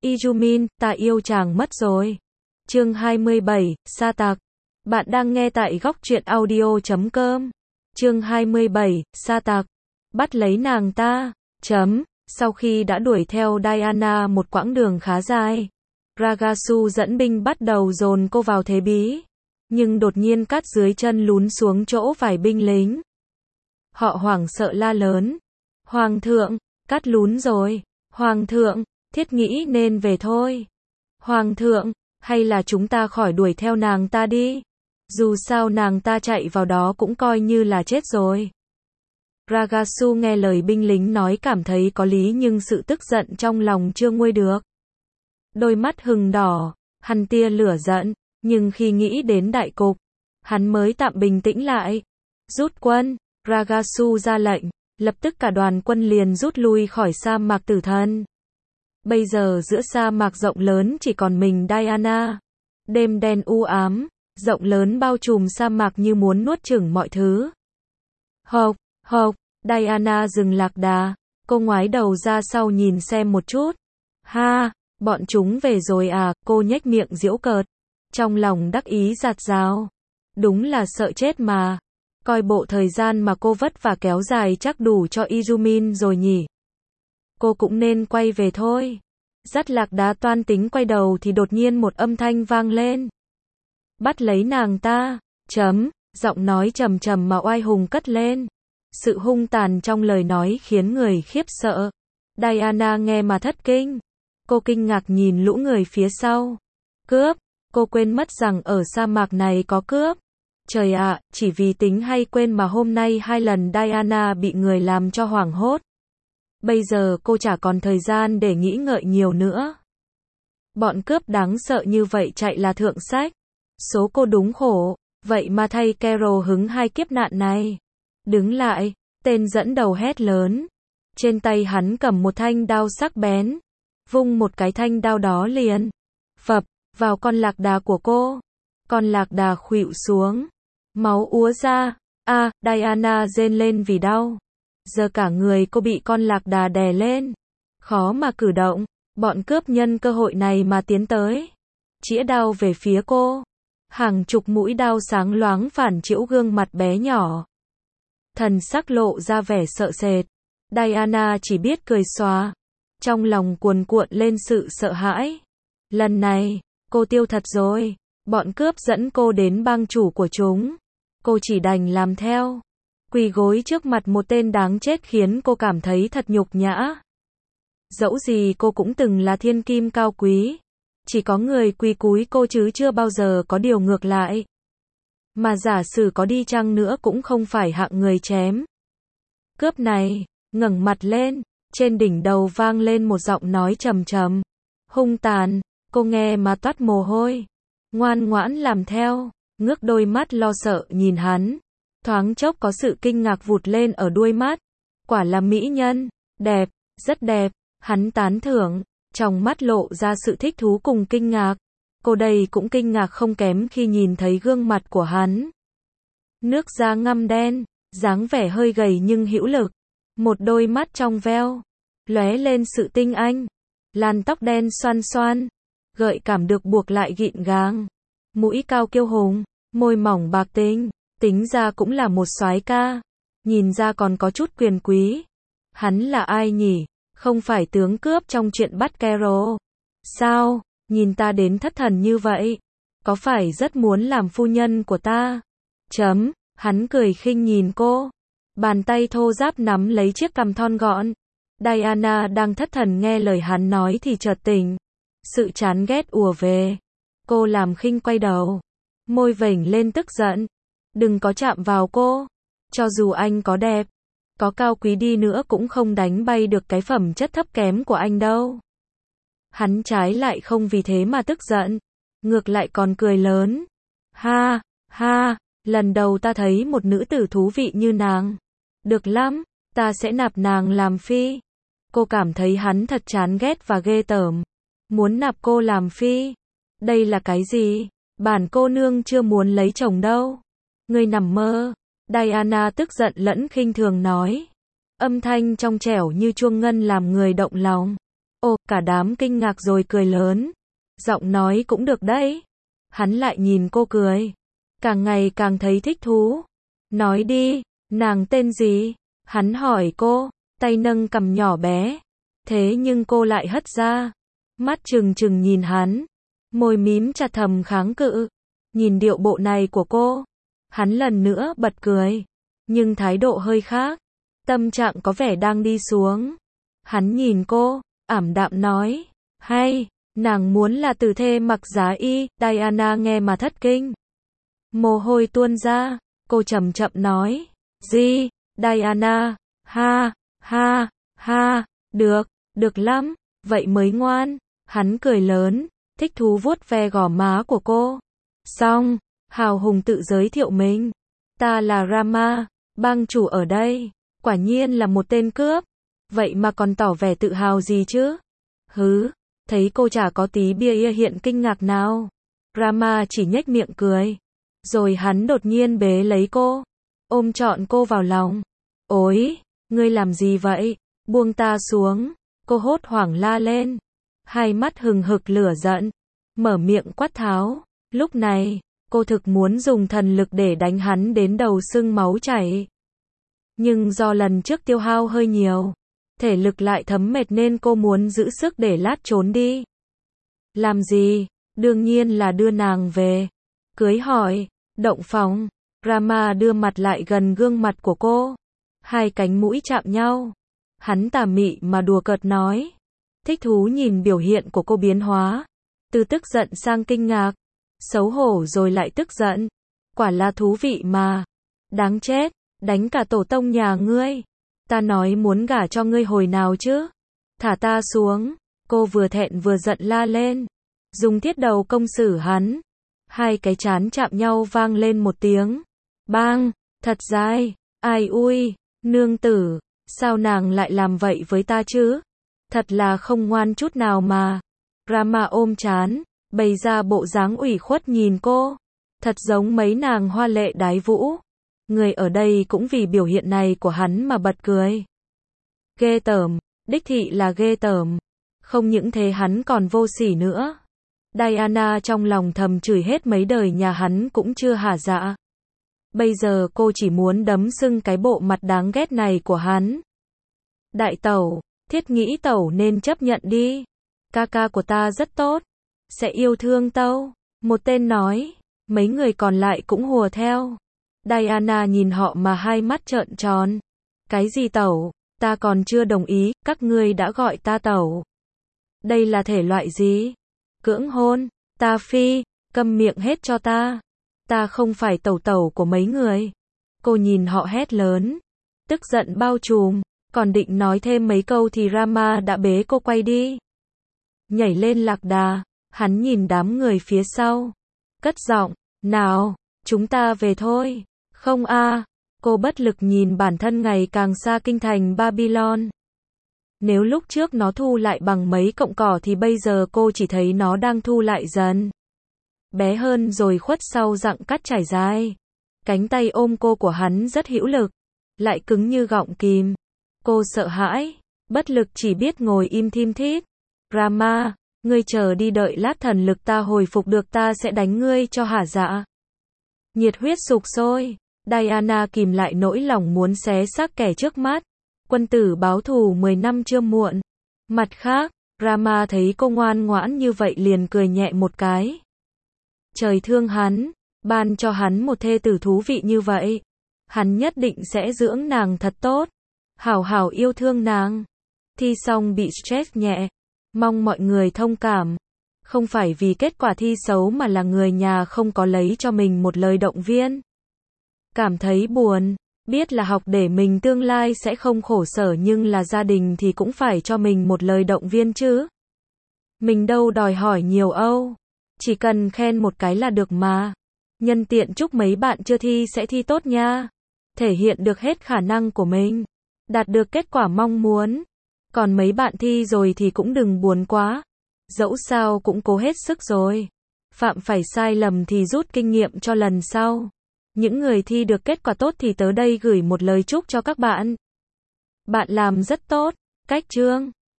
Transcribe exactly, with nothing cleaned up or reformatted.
Izumin, ta yêu chàng mất rồi. Chương hai mươi bảy, sa tạc. Bạn đang nghe tại góc truyện audio chấm com. Chương hai mươi bảy, sa tạc. Bắt lấy nàng ta. Chấm. Sau khi đã đuổi theo Diana một quãng đường khá dài, Ragasu dẫn binh bắt đầu dồn cô vào thế bí. Nhưng đột nhiên cát dưới chân lún xuống chỗ vài binh lính. Họ hoảng sợ la lớn. Hoàng thượng, cát lún rồi. Hoàng thượng, thiết nghĩ nên về thôi. Hoàng thượng, hay là chúng ta khỏi đuổi theo nàng ta đi. Dù sao nàng ta chạy vào đó cũng coi như là chết rồi. Ragasu nghe lời binh lính nói cảm thấy có lý nhưng sự tức giận trong lòng chưa nguôi được. Đôi mắt hừng đỏ, hắn tia lửa giận, nhưng khi nghĩ đến đại cục, hắn mới tạm bình tĩnh lại. Rút quân, Ragasu ra lệnh, lập tức cả đoàn quân liền rút lui khỏi sa mạc tử thần. Bây giờ giữa sa mạc rộng lớn chỉ còn mình Diana. Đêm đen u ám, rộng lớn bao trùm sa mạc như muốn nuốt chửng mọi thứ. Hộc, hộc, Diana dừng lạc đà, cô ngoái đầu ra sau nhìn xem một chút. Ha, bọn chúng về rồi à, cô nhếch miệng giễu cợt. Trong lòng đắc ý giạt rào. Đúng là sợ chết mà. Coi bộ thời gian mà cô vất vả kéo dài chắc đủ cho Izumin rồi nhỉ. Cô cũng nên quay về thôi. Dắt lạc đá toan tính quay đầu thì đột nhiên một âm thanh vang lên. Bắt lấy nàng ta. Chấm, giọng nói trầm trầm mà oai hùng cất lên. Sự hung tàn trong lời nói khiến người khiếp sợ. Diana nghe mà thất kinh. Cô kinh ngạc nhìn lũ người phía sau. Cướp, cô quên mất rằng ở sa mạc này có cướp. Trời ạ, chỉ vì tính hay quên mà hôm nay hai lần Diana bị người làm cho hoảng hốt. Bây giờ cô chả còn thời gian để nghĩ ngợi nhiều nữa. Bọn cướp đáng sợ như vậy chạy là thượng sách. Số cô đúng khổ, vậy mà thay Carol hứng hai kiếp nạn này. Đứng lại, tên dẫn đầu hét lớn. Trên tay hắn cầm một thanh đao sắc bén. Vung một cái thanh đao đó liền. Phập, vào con lạc đà của cô. Con lạc đà khuỵu xuống. Máu úa ra. A, à, Diana rên lên vì đau. Giờ cả người cô bị con lạc đà đè lên. Khó mà cử động. Bọn cướp nhân cơ hội này mà tiến tới. Chĩa đao về phía cô. Hàng chục mũi đao sáng loáng phản chiếu gương mặt bé nhỏ. Thần sắc lộ ra vẻ sợ sệt. Diana chỉ biết cười xòa. Trong lòng cuồn cuộn lên sự sợ hãi. Lần này, cô tiêu thật rồi. Bọn cướp dẫn cô đến bang chủ của chúng. Cô chỉ đành làm theo. Quỳ gối trước mặt một tên đáng chết khiến cô cảm thấy thật nhục nhã. Dẫu gì cô cũng từng là thiên kim cao quý. Chỉ có người quỳ cúi cô chứ chưa bao giờ có điều ngược lại. Mà giả sử có đi chăng nữa cũng không phải hạng người chém. Cướp này, ngẩng mặt lên, trên đỉnh đầu vang lên một giọng nói trầm trầm. Hung tàn, cô nghe mà toát mồ hôi. Ngoan ngoãn làm theo, ngước đôi mắt lo sợ nhìn hắn. Thoáng chốc có sự kinh ngạc vụt lên ở đuôi mắt. Quả là mỹ nhân, đẹp, rất đẹp, hắn tán thưởng, trong mắt lộ ra sự thích thú cùng kinh ngạc. Cô đây cũng kinh ngạc không kém khi nhìn thấy gương mặt của hắn. Nước da ngăm đen, dáng vẻ hơi gầy nhưng hữu lực. Một đôi mắt trong veo, lóe lên sự tinh anh. Làn tóc đen xoăn xoăn, gợi cảm được buộc lại gịn gàng. Mũi cao kiêu hùng, môi mỏng bạc tinh, tính ra cũng là một soái ca. Nhìn ra còn có chút quyền quý. Hắn là ai nhỉ? Không phải tướng cướp trong chuyện bắt Carol. Sao, nhìn ta đến thất thần như vậy? Có phải rất muốn làm phu nhân của ta? Chấm, hắn cười khinh nhìn cô. Bàn tay thô ráp nắm lấy chiếc cằm thon gọn. Diana đang thất thần nghe lời hắn nói thì chợt tỉnh. Sự chán ghét ùa về. Cô làm khinh quay đầu. Môi vểnh lên tức giận. Đừng có chạm vào cô. Cho dù anh có đẹp, có cao quý đi nữa cũng không đánh bay được cái phẩm chất thấp kém của anh đâu. Hắn trái lại không vì thế mà tức giận. Ngược lại còn cười lớn. Ha, ha, lần đầu ta thấy một nữ tử thú vị như nàng. Được lắm, ta sẽ nạp nàng làm phi. Cô cảm thấy hắn thật chán ghét và ghê tởm. Muốn nạp cô làm phi? Đây là cái gì? Bản cô nương chưa muốn lấy chồng đâu. Ngươi nằm mơ. Diana tức giận lẫn khinh thường nói. Âm thanh trong trẻo như chuông ngân làm người động lòng. Ồ, cả đám kinh ngạc rồi cười lớn. Giọng nói cũng được đấy. Hắn lại nhìn cô cười. Càng ngày càng thấy thích thú. Nói đi, nàng tên gì? Hắn hỏi cô, tay nâng cằm nhỏ bé. Thế nhưng cô lại hất ra. Mắt trừng trừng nhìn hắn. Môi mím chặt thầm kháng cự. Nhìn điệu bộ này của cô. Hắn lần nữa bật cười. Nhưng thái độ hơi khác. Tâm trạng có vẻ đang đi xuống. Hắn nhìn cô, ảm đạm nói. Hay, nàng muốn là tử thê mặc giá y. Diana nghe mà thất kinh. Mồ hôi tuôn ra. Cô chậm chậm nói. Gì? Diana. Ha, ha, ha. Được, được lắm. Vậy mới ngoan. Hắn cười lớn. Thích thú vuốt ve gò má của cô. Xong, hào hùng tự giới thiệu mình. Ta là Rama, bang chủ ở đây. Quả nhiên là một tên cướp. Vậy mà còn tỏ vẻ tự hào gì chứ? Hứ, thấy cô chả có tí bia hiện kinh ngạc nào. Rama chỉ nhếch miệng cười. Rồi hắn đột nhiên bế lấy cô. Ôm trọn cô vào lòng. Ôi, ngươi làm gì vậy? Buông ta xuống. Cô hốt hoảng la lên. Hai mắt hừng hực lửa giận. Mở miệng quát tháo. Lúc này, cô thực muốn dùng thần lực để đánh hắn đến đầu sưng máu chảy. Nhưng do lần trước tiêu hao hơi nhiều, thể lực lại thấm mệt nên cô muốn giữ sức để lát trốn đi. Làm gì? Đương nhiên là đưa nàng về. Cưới hỏi, động phòng. Rama đưa mặt lại gần gương mặt của cô. Hai cánh mũi chạm nhau. Hắn tà mị mà đùa cợt nói. Thích thú nhìn biểu hiện của cô biến hóa. Từ tức giận sang kinh ngạc. Xấu hổ rồi lại tức giận. Quả là thú vị mà. Đáng chết, đánh cả tổ tông nhà ngươi. Ta nói muốn gả cho ngươi hồi nào chứ? Thả ta xuống. Cô vừa thẹn vừa giận la lên. Dùng thiết đầu công xử hắn. Hai cái trán chạm nhau vang lên một tiếng. Bang, thật dai. Ai ui, nương tử. Sao nàng lại làm vậy với ta chứ? Thật là không ngoan chút nào mà. Rama ôm trán. Bày ra bộ dáng ủy khuất nhìn cô. Thật giống mấy nàng hoa lệ đái vũ. Người ở đây cũng vì biểu hiện này của hắn mà bật cười. Ghê tởm, đích thị là ghê tởm. Không những thế hắn còn vô sỉ nữa. Diana trong lòng thầm chửi hết mấy đời nhà hắn cũng chưa hả dạ. Bây giờ cô chỉ muốn đấm sưng cái bộ mặt đáng ghét này của hắn. Đại tẩu, thiết nghĩ tẩu nên chấp nhận đi. Ca ca của ta rất tốt. Sẽ yêu thương tâu. Một tên nói. Mấy người còn lại cũng hùa theo. Diana nhìn họ mà hai mắt trợn tròn. Cái gì tẩu? Ta còn chưa đồng ý, các ngươi đã gọi ta tẩu. Đây là thể loại gì? Cưỡng hôn? Ta phi, câm miệng hết cho ta. Ta không phải tẩu tẩu của mấy người. Cô nhìn họ hét lớn. Tức giận bao trùm. Còn định nói thêm mấy câu thì Rama đã bế cô quay đi. Nhảy lên lạc đà. Hắn nhìn đám người phía sau. Cất giọng. Nào, chúng ta về thôi. Không a. Cô bất lực nhìn bản thân ngày càng xa kinh thành Babylon. Nếu lúc trước nó thu lại bằng mấy cọng cỏ thì bây giờ cô chỉ thấy nó đang thu lại dần. Bé hơn rồi khuất sau dặng cắt trải dài. Cánh tay ôm cô của hắn rất hữu lực. Lại cứng như gọng kìm. Cô sợ hãi. Bất lực chỉ biết ngồi im thim thít. Rama, ngươi chờ đi đợi lát thần lực ta hồi phục được ta sẽ đánh ngươi cho hả dạ. Nhiệt huyết sục sôi. Diana kìm lại nỗi lòng muốn xé xác kẻ trước mắt. Quân tử báo thù mười năm chưa muộn. Mặt khác, Rama thấy cô ngoan ngoãn như vậy liền cười nhẹ một cái. Trời thương hắn, ban cho hắn một thê tử thú vị như vậy. Hắn nhất định sẽ dưỡng nàng thật tốt. Hảo hảo yêu thương nàng. Thi xong bị stress nhẹ. Mong mọi người thông cảm. Không phải vì kết quả thi xấu mà là người nhà không có lấy cho mình một lời động viên. Cảm thấy buồn. Biết là học để mình tương lai sẽ không khổ sở nhưng là gia đình thì cũng phải cho mình một lời động viên chứ. Mình đâu đòi hỏi nhiều âu. Chỉ cần khen một cái là được mà. Nhân tiện chúc mấy bạn chưa thi sẽ thi tốt nha. Thể hiện được hết khả năng của mình. Đạt được kết quả mong muốn. Còn mấy bạn thi rồi thì cũng đừng buồn quá. Dẫu sao cũng cố hết sức rồi. Phạm phải sai lầm thì rút kinh nghiệm cho lần sau. Những người thi được kết quả tốt thì tớ đây gửi một lời chúc cho các bạn. Bạn làm rất tốt. Cách chương